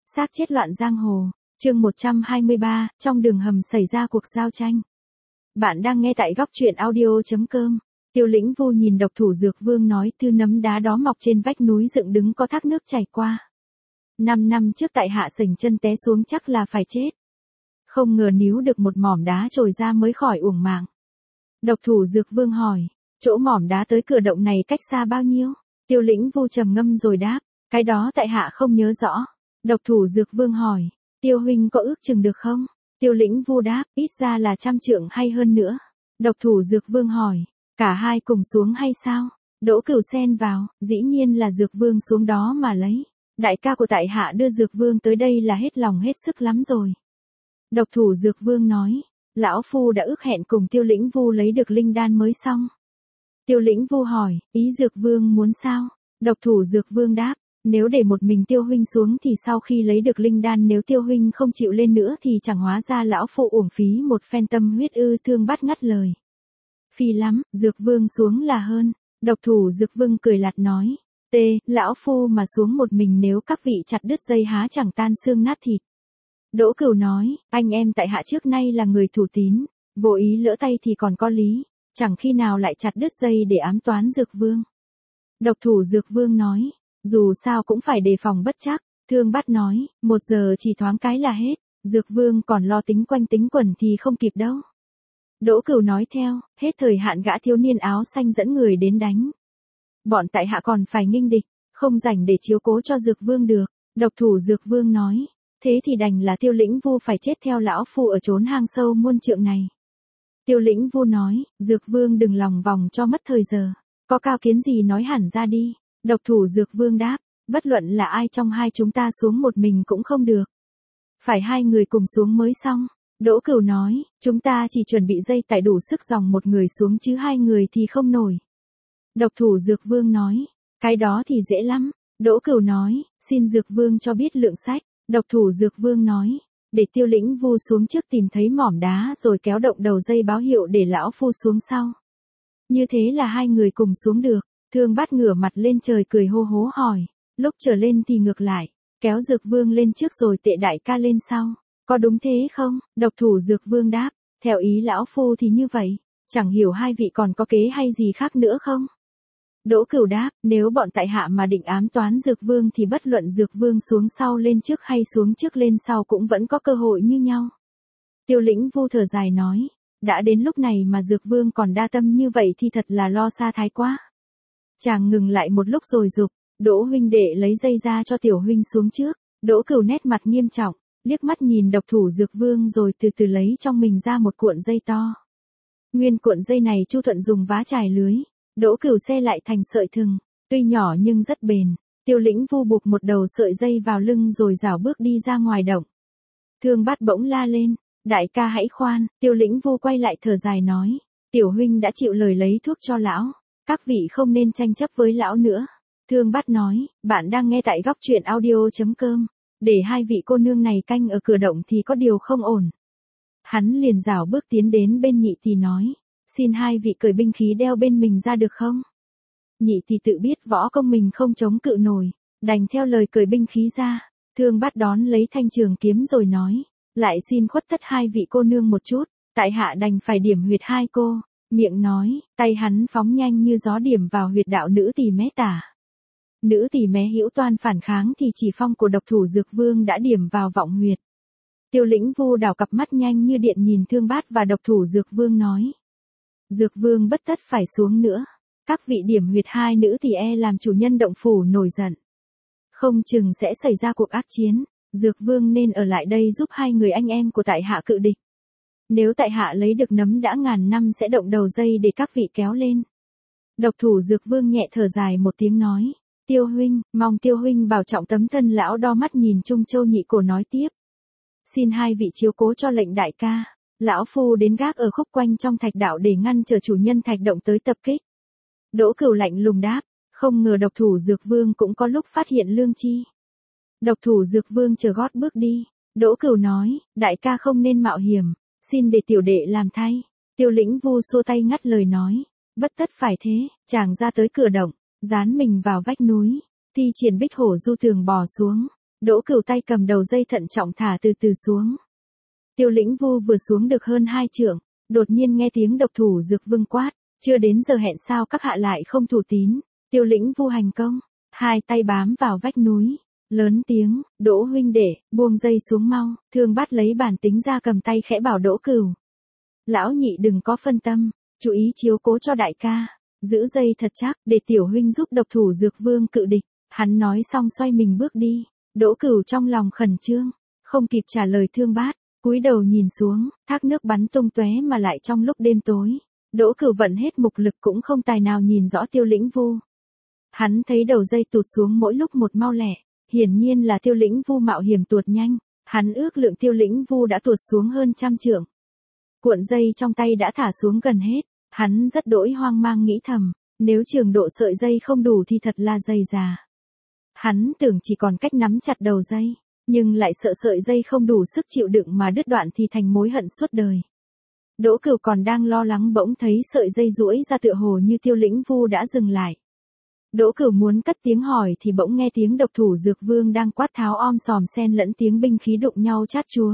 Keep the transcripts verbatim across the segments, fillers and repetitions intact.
Xác chết loạn giang hồ, chương một trăm hai mươi ba, trong đường hầm xảy ra cuộc giao tranh. Bạn đang nghe tại góc truyện audio.com. Tiêu Lĩnh Vu nhìn độc thủ Dược Vương nói, thư nấm đá đó mọc trên vách núi dựng đứng có thác nước chảy qua. Năm năm trước tại hạ sình chân té xuống chắc là phải chết. Không ngờ níu được một mỏm đá trồi ra mới khỏi uổng mạng. Độc thủ Dược Vương hỏi, chỗ mỏm đá tới cửa động này cách xa bao nhiêu? Tiêu Lĩnh Vu trầm ngâm rồi đáp, cái đó tại hạ không nhớ rõ. Độc thủ Dược Vương hỏi, Tiêu huynh có ước chừng được không? Tiêu Lĩnh Vu đáp, ít ra là trăm trượng hay hơn nữa. Độc thủ Dược Vương hỏi, cả hai cùng xuống hay sao? Đỗ Cửu xen vào, dĩ nhiên là Dược Vương xuống đó mà lấy. Đại ca của tại hạ đưa Dược Vương tới đây là hết lòng hết sức lắm rồi. Độc thủ Dược Vương nói, lão phu đã ước hẹn cùng Tiêu Lĩnh Vu lấy được linh đan mới xong. Tiêu Lĩnh Vu hỏi, ý Dược Vương muốn sao? Độc thủ Dược Vương đáp, nếu để một mình Tiêu huynh xuống thì sau khi lấy được linh đan nếu Tiêu huynh không chịu lên nữa thì chẳng hóa ra lão phu uổng phí một phen tâm huyết ư. Thương Bát ngắt lời. Phi lắm, Dược Vương xuống là hơn. Độc thủ Dược Vương cười lạt nói, tê, lão phu mà xuống một mình nếu các vị chặt đứt dây há chẳng tan xương nát thịt. Đỗ Cửu nói, anh em tại hạ trước nay là người thủ tín, vô ý lỡ tay thì còn có lý, chẳng khi nào lại chặt đứt dây để ám toán Dược Vương. Độc thủ Dược Vương nói, dù sao cũng phải đề phòng bất trắc. Thương Bát nói, một giờ chỉ thoáng cái là hết, Dược Vương còn lo tính quanh tính quẩn thì không kịp đâu. Đỗ Cửu nói theo, hết thời hạn gã thiếu niên áo xanh dẫn người đến đánh. Bọn tại hạ còn phải nghênh địch, không rảnh để chiếu cố cho Dược Vương được. Độc thủ Dược Vương nói, thế thì đành là Tiêu Lĩnh Vu phải chết theo lão phu ở chốn hang sâu muôn trượng này. Tiêu Lĩnh Vu nói, Dược Vương đừng lòng vòng cho mất thời giờ, có cao kiến gì nói hẳn ra đi. Độc thủ Dược Vương đáp, bất luận là ai trong hai chúng ta xuống một mình cũng không được. Phải hai người cùng xuống mới xong. Đỗ Cửu nói, chúng ta chỉ chuẩn bị dây tải đủ sức dòng một người xuống chứ hai người thì không nổi. Độc thủ Dược Vương nói, cái đó thì dễ lắm. Đỗ Cửu nói, xin Dược Vương cho biết lượng sách. Độc thủ Dược Vương nói, để Tiêu Lĩnh Vu xuống trước tìm thấy mỏm đá rồi kéo động đầu dây báo hiệu để lão phu xuống sau. Như thế là hai người cùng xuống được. Thương Bát ngửa mặt lên trời cười hô hố hỏi, lúc trở lên thì ngược lại, kéo Dược Vương lên trước rồi tệ đại ca lên sau, có đúng thế không? Độc thủ Dược Vương đáp, theo ý lão phu thì như vậy, chẳng hiểu hai vị còn có kế hay gì khác nữa không? Đỗ Cửu đáp, nếu bọn tại hạ mà định ám toán Dược Vương thì bất luận Dược Vương xuống sau lên trước hay xuống trước lên sau cũng vẫn có cơ hội như nhau. Tiêu Lĩnh Vu thở dài nói, đã đến lúc này mà Dược Vương còn đa tâm như vậy thì thật là lo xa thái quá. Chàng ngừng lại một lúc rồi dục, Đỗ huynh đệ lấy dây ra cho tiểu huynh xuống trước. Đỗ Cửu nét mặt nghiêm trọng, liếc mắt nhìn độc thủ Dược Vương rồi từ từ lấy trong mình ra một cuộn dây to. Nguyên cuộn dây này Chu Thuận dùng vá chài lưới, Đỗ Cửu xe lại thành sợi thừng, tuy nhỏ nhưng rất bền. Tiêu Lĩnh Vu buộc một đầu sợi dây vào lưng rồi rảo bước đi ra ngoài động. Thương Bát bỗng la lên, đại ca hãy khoan. Tiêu Lĩnh Vu quay lại thở dài nói, tiểu huynh đã chịu lời lấy thuốc cho lão, các vị không nên tranh chấp với lão nữa. Thương Bát nói, bạn đang nghe tại góc truyện audio.com, để hai vị cô nương này canh ở cửa động thì có điều không ổn. Hắn liền rảo bước tiến đến bên Nhị Tỳ nói, xin hai vị cởi binh khí đeo bên mình ra được không? Nhị Tỳ tự biết võ công mình không chống cự nổi, đành theo lời cởi binh khí ra. Thương Bát đón lấy thanh trường kiếm rồi nói, lại xin khuất tất hai vị cô nương một chút, tại hạ đành phải điểm huyệt hai cô. Miệng nói, tay hắn phóng nhanh như gió điểm vào huyệt đạo nữ tỳ mé tả. Nữ tỳ mé hữu toan phản kháng thì chỉ phong của độc thủ Dược Vương đã điểm vào vọng huyệt. Tiêu Lĩnh Vu đảo cặp mắt nhanh như điện nhìn Thương Bát và độc thủ Dược Vương nói, Dược Vương bất tất phải xuống nữa, các vị điểm huyệt hai nữ thì e làm chủ nhân động phủ nổi giận, không chừng sẽ xảy ra cuộc ác chiến. Dược Vương nên ở lại đây giúp hai người anh em của tại hạ cự địch. Nếu tại hạ lấy được nấm đã ngàn năm sẽ động đầu dây để các vị kéo lên. Độc thủ Dược Vương nhẹ thở dài một tiếng nói, Tiêu huynh, mong Tiêu huynh bảo trọng tấm thân. Lão đo mắt nhìn Trung Châu Nhị Cổ nói tiếp, xin hai vị chiếu cố cho lệnh đại ca, lão phu đến gác ở khúc quanh trong thạch đạo để ngăn chờ chủ nhân thạch động tới tập kích. Đỗ Cửu lạnh lùng đáp, không ngờ độc thủ Dược Vương cũng có lúc phát hiện lương chi. Độc thủ Dược Vương chờ gót bước đi. Đỗ Cửu nói, đại ca không nên mạo hiểm, xin để tiểu đệ làm thay. Tiêu Lĩnh Vu xua tay ngắt lời nói, bất tất phải thế. Chàng ra tới cửa động, dán mình vào vách núi, thi triển Bích Hổ Du Tường bò xuống. Đỗ Cửu tay cầm đầu dây thận trọng thả từ từ xuống. Tiêu Lĩnh Vu vừa xuống được hơn hai trượng, đột nhiên nghe tiếng độc thủ Dược Vương quát, chưa đến giờ hẹn sao các hạ lại không thủ tín. Tiêu Lĩnh Vu hành công, hai tay bám vào vách núi, lớn tiếng, Đỗ huynh đệ, buông dây xuống mau. Thương Bát lấy bản tính ra cầm tay khẽ bảo Đỗ Cửu. Lão nhị đừng có phân tâm, chú ý chiếu cố cho đại ca, giữ dây thật chắc để tiểu huynh giúp độc thủ Dược Vương cự địch. Hắn nói xong xoay mình bước đi. Đỗ Cửu trong lòng khẩn trương, không kịp trả lời Thương Bát, cúi đầu nhìn xuống, thác nước bắn tung tóe mà lại trong lúc đêm tối. Đỗ Cửu vận hết mục lực cũng không tài nào nhìn rõ Tiêu Lĩnh Vu. Hắn thấy đầu dây tụt xuống mỗi lúc một mau lẹ, hiển nhiên là Tiêu Lĩnh Vu mạo hiểm tuột nhanh, hắn ước lượng Tiêu Lĩnh Vu đã tuột xuống hơn trăm trượng. Cuộn dây trong tay đã thả xuống gần hết, hắn rất đỗi hoang mang nghĩ thầm, nếu trường độ sợi dây không đủ thì thật là dày già. Hắn tưởng chỉ còn cách nắm chặt đầu dây, nhưng lại sợ sợi dây không đủ sức chịu đựng mà đứt đoạn thì thành mối hận suốt đời. Đỗ Cửu còn đang lo lắng bỗng thấy sợi dây duỗi ra tựa hồ như Tiêu Lĩnh Vu đã dừng lại. Đỗ Cửu muốn cất tiếng hỏi thì bỗng nghe tiếng độc thủ Dược Vương đang quát tháo om sòm xen lẫn tiếng binh khí đụng nhau chát chúa.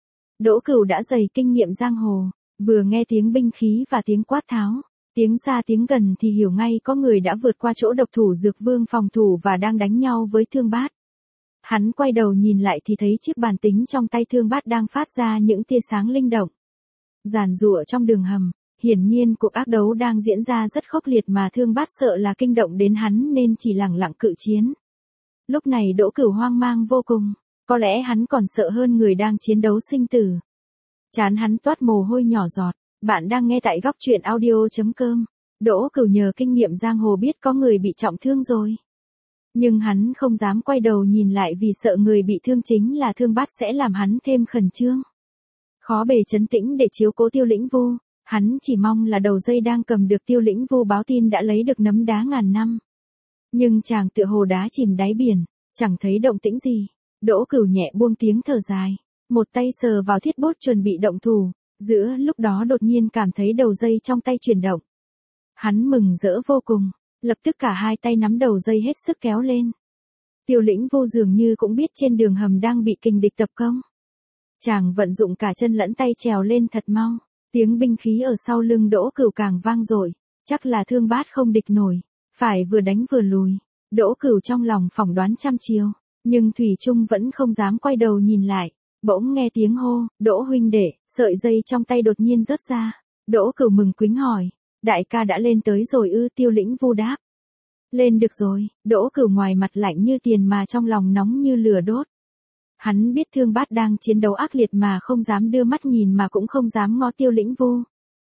Đỗ Cửu đã dày kinh nghiệm giang hồ, vừa nghe tiếng binh khí và tiếng quát tháo, tiếng xa tiếng gần thì hiểu ngay có người đã vượt qua chỗ độc thủ Dược Vương phòng thủ và đang đánh nhau với Thương Bát. Hắn quay đầu nhìn lại thì thấy chiếc bàn tính trong tay Thương Bát đang phát ra những tia sáng linh động. Giàn giụa trong đường hầm, hiển nhiên cuộc ác đấu đang diễn ra rất khốc liệt mà Thương Bát sợ là kinh động đến hắn nên chỉ lẳng lặng cự chiến. Lúc này Đỗ Cửu hoang mang vô cùng, có lẽ hắn còn sợ hơn người đang chiến đấu sinh tử. Trán hắn toát mồ hôi nhỏ giọt. Bạn đang nghe tại góc truyện audio chấm com. Đỗ Cửu nhờ kinh nghiệm giang hồ biết có người bị trọng thương rồi. Nhưng hắn không dám quay đầu nhìn lại vì sợ người bị thương chính là Thương Bát sẽ làm hắn thêm khẩn trương. Khó bề trấn tĩnh để chiếu cố Tiêu Lĩnh Vu, hắn chỉ mong là đầu dây đang cầm được Tiêu Lĩnh Vu báo tin đã lấy được nấm đá ngàn năm. Nhưng chàng tựa hồ đá chìm đáy biển, chẳng thấy động tĩnh gì. Đỗ Cửu nhẹ buông tiếng thở dài, một tay sờ vào thiết bút chuẩn bị động thủ. Giữa lúc đó đột nhiên cảm thấy đầu dây trong tay chuyển động. Hắn mừng rỡ vô cùng, lập tức cả hai tay nắm đầu dây hết sức kéo lên. Tiêu Lĩnh Vu dường như cũng biết trên đường hầm đang bị kình địch tập công. Chàng vận dụng cả chân lẫn tay trèo lên thật mau, tiếng binh khí ở sau lưng Đỗ Cửu càng vang dội, chắc là Thương Bát không địch nổi, phải vừa đánh vừa lùi. Đỗ Cửu trong lòng phỏng đoán trăm chiều, nhưng thủy chung vẫn không dám quay đầu nhìn lại. Bỗng nghe tiếng hô, Đỗ huynh đệ, sợi dây trong tay đột nhiên rớt ra. Đỗ Cửu mừng quính hỏi, đại ca đã lên tới rồi ư? Tiêu Lĩnh Vu đáp, lên được rồi. Đỗ Cửu ngoài mặt lạnh như tiền mà trong lòng nóng như lửa đốt. Hắn biết Thương Bát đang chiến đấu ác liệt mà không dám đưa mắt nhìn mà cũng không dám ngó Tiêu Lĩnh Vu.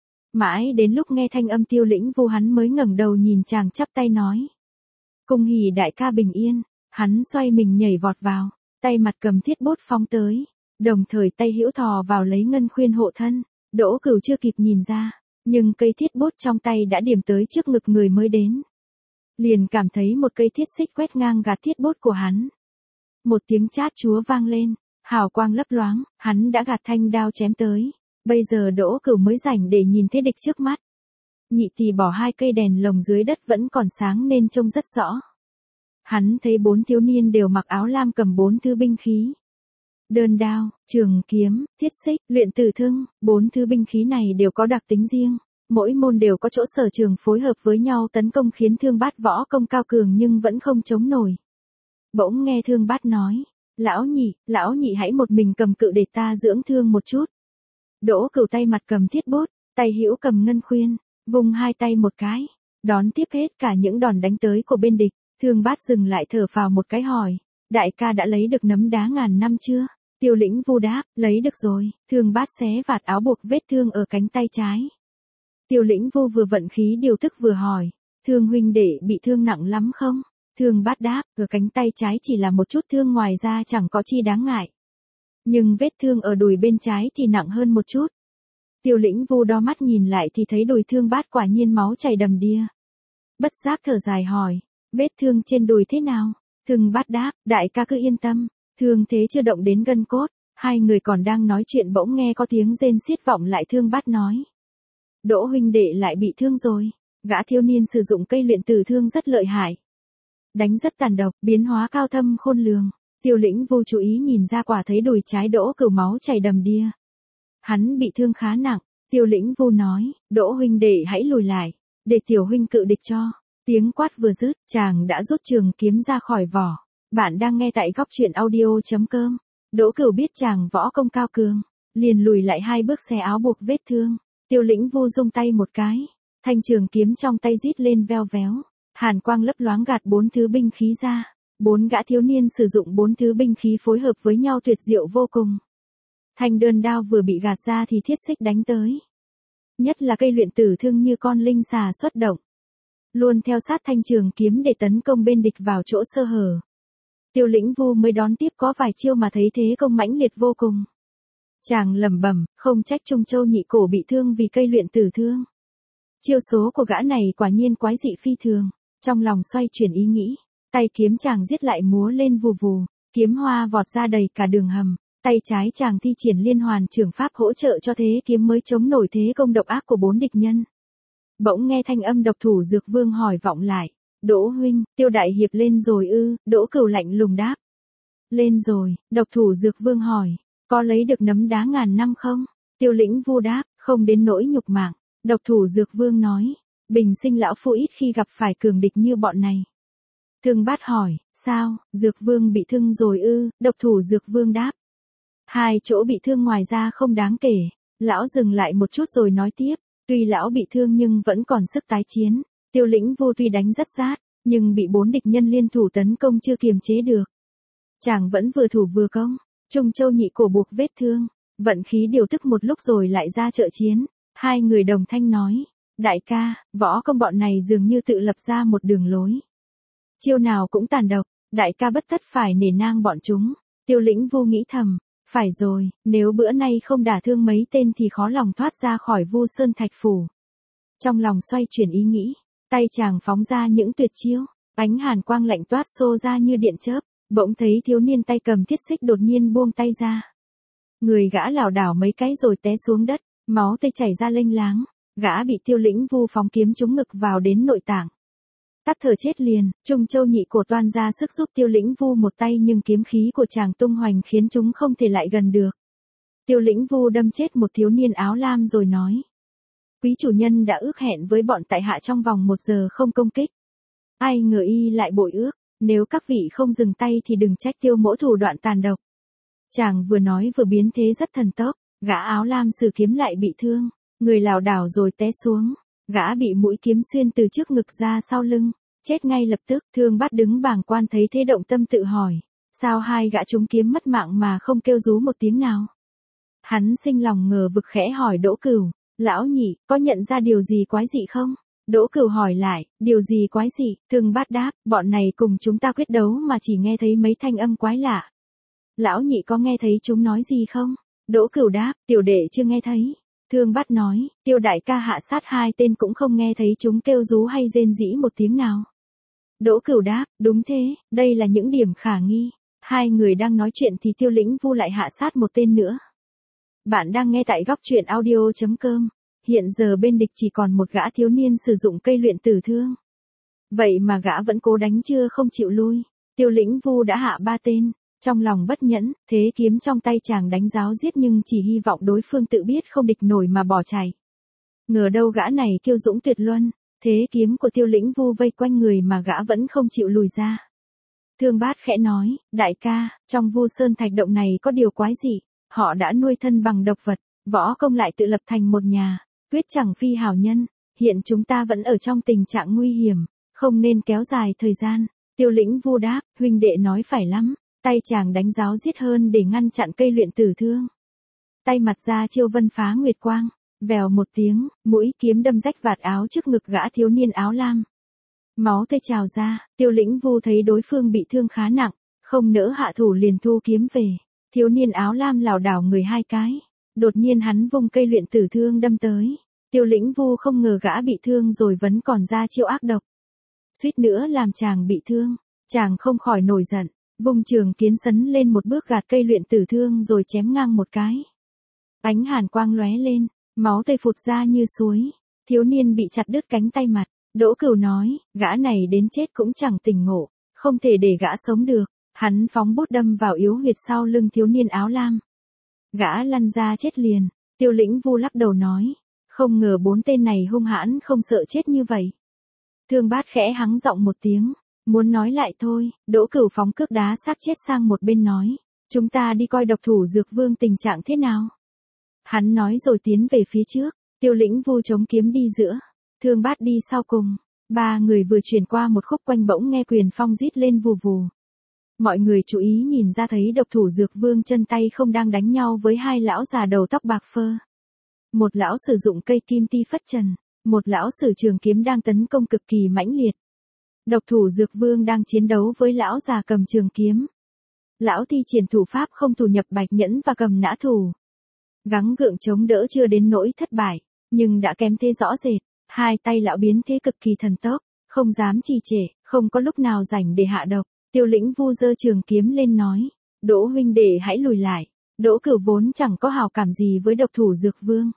Mãi đến lúc nghe thanh âm Tiêu Lĩnh Vu hắn mới ngẩng đầu nhìn chàng chắp tay nói, cung hỉ đại ca bình yên. Hắn xoay mình nhảy vọt vào, tay mặt cầm thiết bút phóng tới. Đồng thời tay hữu thò vào lấy ngân khuyên hộ thân. Đỗ Cửu chưa kịp nhìn ra, nhưng cây thiết bút trong tay đã điểm tới trước ngực người mới đến. Liền cảm thấy một cây thiết xích quét ngang gạt thiết bút của hắn. Một tiếng chát chúa vang lên, hào quang lấp loáng, hắn đã gạt thanh đao chém tới. Bây giờ Đỗ Cửu mới rảnh để nhìn thấy địch trước mắt. Nhị tỷ bỏ hai cây đèn lồng dưới đất vẫn còn sáng nên trông rất rõ. Hắn thấy bốn thiếu niên đều mặc áo lam cầm bốn thứ binh khí. Đơn đao, trường kiếm, thiết xích, luyện tử thương, bốn thứ binh khí này đều có đặc tính riêng, mỗi môn đều có chỗ sở trường phối hợp với nhau tấn công khiến Thương Bát võ công cao cường nhưng vẫn không chống nổi. Bỗng nghe Thương Bát nói, lão nhị, lão nhị hãy một mình cầm cự để ta dưỡng thương một chút. Đỗ Cửu tay mặt cầm thiết bút, tay hữu cầm ngân khuyên, vung hai tay một cái, đón tiếp hết cả những đòn đánh tới của bên địch. Thương Bát dừng lại thở phào một cái hỏi, đại ca đã lấy được nấm đá ngàn năm chưa? Tiêu Lĩnh Vu đáp, lấy được rồi. Thương Bát xé vạt áo buộc vết thương ở cánh tay trái. Tiêu Lĩnh Vu vừa vận khí điều tức vừa hỏi, Thương huynh đệ bị thương nặng lắm không? Thương Bát đáp, ở cánh tay trái chỉ là một chút thương ngoài ra chẳng có chi đáng ngại. Nhưng vết thương ở đùi bên trái thì nặng hơn một chút. Tiêu Lĩnh Vu đo mắt nhìn lại thì thấy đùi Thương Bát quả nhiên máu chảy đầm đìa. Bất giác thở dài hỏi, vết thương trên đùi thế nào? Thương Bát đáp, đại ca cứ yên tâm, thương thế chưa động đến gân cốt. Hai người còn đang nói chuyện bỗng nghe có tiếng rên xiết vọng lại. Thương Bát nói, Đỗ huynh đệ lại bị thương rồi. Gã thiếu niên sử dụng cây luyện tử thương rất lợi hại, đánh rất tàn độc, biến hóa cao thâm khôn lường. Tiêu Lĩnh Vu chú ý nhìn ra quả thấy đùi trái Đỗ Cửu máu chảy đầm đìa. Hắn bị thương khá nặng, Tiêu Lĩnh Vu nói, Đỗ huynh đệ hãy lùi lại, để tiểu huynh cự địch cho. Tiếng quát vừa dứt, chàng đã rút trường kiếm ra khỏi vỏ. Bạn đang nghe tại góc truyện audio.com. Đỗ Cửu biết chàng võ công cao cường, liền lùi lại hai bước xé áo buộc vết thương. Tiêu Lĩnh Vu rung tay một cái, thanh trường kiếm trong tay rít lên veo véo, hàn quang lấp loáng gạt bốn thứ binh khí ra. Bốn gã thiếu niên sử dụng bốn thứ binh khí phối hợp với nhau tuyệt diệu vô cùng. Thanh đơn đao vừa bị gạt ra thì thiết xích đánh tới. Nhất là cây luyện tử thương như con linh xà xuất động, luôn theo sát thanh trường kiếm để tấn công bên địch vào chỗ sơ hở. Tiêu Lĩnh Vu mới đón tiếp có vài chiêu mà thấy thế công mãnh liệt vô cùng. Chàng lẩm bẩm, không trách Trung Châu nhị cổ bị thương vì cây luyện tử thương. Chiêu số của gã này quả nhiên quái dị phi thường. Trong lòng xoay chuyển ý nghĩ, tay kiếm chàng giết lại múa lên vù vù, kiếm hoa vọt ra đầy cả đường hầm. Tay trái chàng thi triển liên hoàn trường pháp hỗ trợ cho thế kiếm mới chống nổi thế công độc ác của bốn địch nhân. Bỗng nghe thanh âm độc thủ Dược Vương hỏi vọng lại, Đỗ huynh, Tiêu đại hiệp lên rồi ư? Đỗ Cửu lạnh lùng đáp, lên rồi. Độc thủ Dược Vương hỏi, có lấy được nấm đá ngàn năm không? Tiêu Lĩnh Vu đáp, không đến nỗi nhục mạng. Độc thủ Dược Vương nói, bình sinh lão phu ít khi gặp phải cường địch như bọn này. Thương Bát hỏi, sao? Dược Vương bị thương rồi ư? Độc thủ Dược Vương đáp, hai chỗ bị thương ngoài ra không đáng kể. Lão dừng lại một chút rồi nói tiếp, tuy lão bị thương nhưng vẫn còn sức tái chiến. Tiêu Lĩnh Vu tuy đánh rất rát, nhưng bị bốn địch nhân liên thủ tấn công chưa kiềm chế được. Chàng vẫn vừa thủ vừa công. Trung Châu nhị cổ buộc vết thương, vận khí điều tức một lúc rồi lại ra trợ chiến. Hai người đồng thanh nói, đại ca, võ công bọn này dường như tự lập ra một đường lối. Chiêu nào cũng tàn độc, đại ca bất tất phải nể nang bọn chúng. Tiêu Lĩnh Vu nghĩ thầm, phải rồi, nếu bữa nay không đả thương mấy tên thì khó lòng thoát ra khỏi Vu Sơn Thạch Phủ. Trong lòng xoay chuyển ý nghĩ, tay chàng phóng ra những tuyệt chiêu, ánh hàn quang lạnh toát xô ra như điện chớp, bỗng thấy thiếu niên tay cầm thiết xích đột nhiên buông tay ra. Người gã lảo đảo mấy cái rồi té xuống đất, máu tươi chảy ra lênh láng, gã bị Tiêu Lĩnh Vu phóng kiếm trúng ngực vào đến nội tạng. Tắt thở chết liền. Trung Châu nhị cổ toan ra sức giúp Tiêu Lĩnh Vu một tay nhưng kiếm khí của chàng tung hoành khiến chúng không thể lại gần được. Tiêu Lĩnh Vu đâm chết một thiếu niên áo lam rồi nói, quý chủ nhân đã ước hẹn với bọn tại hạ trong vòng một giờ không công kích. Ai ngờ y lại bội ước, nếu các vị không dừng tay thì đừng trách Tiêu mỗ thủ đoạn tàn độc. Chàng vừa nói vừa biến thế rất thần tốc, gã áo lam sử kiếm lại bị thương, người lảo đảo rồi té xuống. Gã bị mũi kiếm xuyên từ trước ngực ra sau lưng, chết ngay lập tức. Thương Bát đứng bàng quan thấy thế động tâm tự hỏi, sao hai gã trúng kiếm mất mạng mà không kêu rú một tiếng nào? Hắn sinh lòng ngờ vực khẽ hỏi Đỗ Cửu, lão nhị, có nhận ra điều gì quái dị không? Đỗ Cửu hỏi lại, điều gì quái dị? Thương Bát đáp, bọn này cùng chúng ta quyết đấu mà chỉ nghe thấy mấy thanh âm quái lạ. Lão nhị có nghe thấy chúng nói gì không? Đỗ Cửu đáp, tiểu đệ chưa nghe thấy. Thương Bát nói, Tiêu đại ca hạ sát hai tên cũng không nghe thấy chúng kêu rú hay rên rỉ một tiếng nào. Đỗ Cửu đáp, đúng thế, đây là những điểm khả nghi. Hai người đang nói chuyện thì Tiêu Lĩnh Vu lại hạ sát một tên nữa. Bạn đang nghe tại góc truyện audio.com. Hiện giờ bên địch chỉ còn một gã thiếu niên sử dụng cây luyện tử thương. Vậy mà gã vẫn cố đánh chưa không chịu lui. Tiêu Lĩnh Vu đã hạ ba tên. Trong lòng bất nhẫn, thế kiếm trong tay chàng đánh ráo giết nhưng chỉ hy vọng đối phương tự biết không địch nổi mà bỏ chạy. Ngờ đâu gã này kiêu dũng tuyệt luân, thế kiếm của Tiêu Lĩnh Vu vây quanh người mà gã vẫn không chịu lùi ra. Thương Bát khẽ nói, đại ca, trong Vu Sơn Thạch Động này có điều quái dị, họ đã nuôi thân bằng độc vật, võ công lại tự lập thành một nhà, quyết chẳng phi hảo nhân, hiện chúng ta vẫn ở trong tình trạng nguy hiểm, không nên kéo dài thời gian. Tiêu Lĩnh Vu đáp, huynh đệ nói phải lắm. Tay chàng đánh ráo giết hơn để ngăn chặn cây luyện tử thương. Tay mặt ra chiêu vân phá nguyệt quang, vèo một tiếng, mũi kiếm đâm rách vạt áo trước ngực gã thiếu niên áo lam. Máu tươi trào ra, Tiêu Lĩnh Vu thấy đối phương bị thương khá nặng, không nỡ hạ thủ liền thu kiếm về. Thiếu niên áo lam lảo đảo người hai cái, đột nhiên hắn vung cây luyện tử thương đâm tới. Tiêu Lĩnh Vu không ngờ gã bị thương rồi vẫn còn ra chiêu ác độc. Suýt nữa làm chàng bị thương, chàng không khỏi nổi giận. Vùng trường kiếm sấn lên một bước gạt cây luyện tử thương rồi chém ngang một cái. Ánh hàn quang lóe lên, máu tươi phụt ra như suối. Thiếu niên bị chặt đứt cánh tay mặt. Đỗ Cửu nói, gã này đến chết cũng chẳng tỉnh ngộ, không thể để gã sống được. Hắn phóng bút đâm vào yếu huyệt sau lưng thiếu niên áo lam. Gã lăn ra chết liền. Tiêu Lĩnh Vu lắc đầu nói. Không ngờ bốn tên này hung hãn không sợ chết như vậy. Thương Bát khẽ hắng giọng một tiếng. Muốn nói lại thôi, Đỗ Cửu phóng cước đá xác chết sang một bên nói. Chúng ta đi coi độc thủ Dược Vương tình trạng thế nào. Hắn nói rồi tiến về phía trước. Tiêu Lĩnh Vu chống kiếm đi giữa. Thương Bát đi sau cùng. Ba người vừa chuyển qua một khúc quanh bỗng nghe quyền phong rít lên vù vù. Mọi người chú ý nhìn ra thấy độc thủ Dược Vương chân tay không đang đánh nhau với hai lão già đầu tóc bạc phơ. Một lão sử dụng cây kim ti phất trần, một lão sử trường kiếm đang tấn công cực kỳ mãnh liệt. Độc thủ Dược Vương đang chiến đấu với lão già cầm trường kiếm. Lão thi triển thủ pháp không thủ nhập bạch nhẫn và cầm nã thủ. Gắng gượng chống đỡ chưa đến nỗi thất bại, nhưng đã kém thế rõ rệt. Hai tay lão biến thế cực kỳ thần tốc, không dám trì trệ, không có lúc nào rảnh để hạ độc. Tiêu Lĩnh Vu giơ trường kiếm lên nói, Đỗ huynh đệ hãy lùi lại. Đỗ Cửu vốn chẳng có hào cảm gì với độc thủ Dược Vương.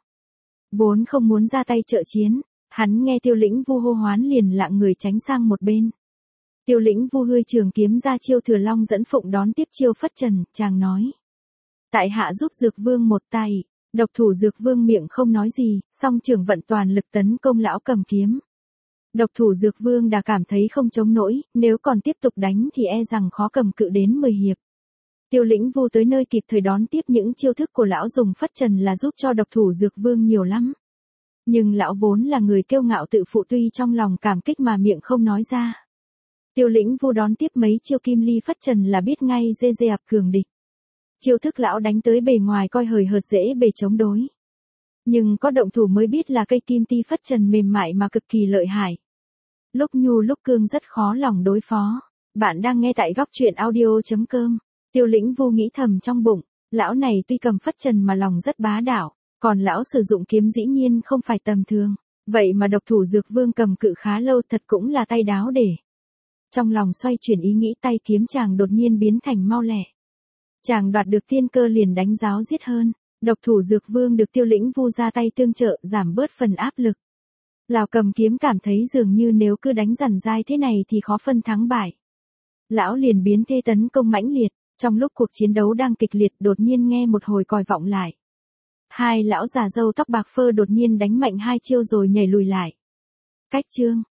Vốn không muốn ra tay trợ chiến, hắn nghe Tiêu Lĩnh Vu hô hoán liền lạng người tránh sang một bên. Tiêu Lĩnh Vu hươi trường kiếm ra chiêu Thừa Long dẫn phụng đón tiếp chiêu phất trần, chàng nói. Tại hạ giúp Dược Vương một tay. Độc thủ Dược Vương miệng không nói gì, song trường vận toàn lực tấn công lão cầm kiếm. Độc thủ Dược Vương đã cảm thấy không chống nổi, nếu còn tiếp tục đánh thì e rằng khó cầm cự đến mười hiệp. Tiêu Lĩnh Vu tới nơi kịp thời đón tiếp những chiêu thức của lão dùng phất trần là giúp cho độc thủ Dược Vương nhiều lắm. Nhưng lão vốn là người kiêu ngạo tự phụ, tuy trong lòng cảm kích mà miệng không nói ra. Tiêu Lĩnh Vu đón tiếp mấy chiêu kim ly phất trần là biết ngay dê dê ập cường địch. Chiêu thức lão đánh tới bề ngoài coi hời hợt dễ bề chống đối. Nhưng có động thủ mới biết là cây kim ti phất trần mềm mại mà cực kỳ lợi hại. Lúc nhu lúc cương rất khó lòng đối phó. Bạn đang nghe tại góc truyện audio chấm com. Tiêu Lĩnh Vu nghĩ thầm trong bụng, lão này tuy cầm phất trần mà lòng rất bá đạo, còn lão sử dụng kiếm dĩ nhiên không phải tầm thường. Vậy mà độc thủ Dược Vương cầm cự khá lâu, thật cũng là tay đáo để. Trong lòng xoay chuyển ý nghĩ, tay kiếm chàng đột nhiên biến thành mau lẹ. Chàng đoạt được tiên cơ liền đánh ráo giết hơn. Độc thủ Dược Vương được Tiêu Lĩnh Vu ra tay tương trợ, giảm bớt phần áp lực. Lão cầm kiếm cảm thấy dường như nếu cứ đánh dằn dai thế này thì khó phân thắng bại. Lão liền biến thế tấn công mãnh liệt. Trong lúc cuộc chiến đấu đang kịch liệt, đột nhiên nghe một hồi còi vọng lại. Hai lão già râu tóc bạc phơ đột nhiên đánh mạnh hai chiêu rồi nhảy lùi lại. Cách chương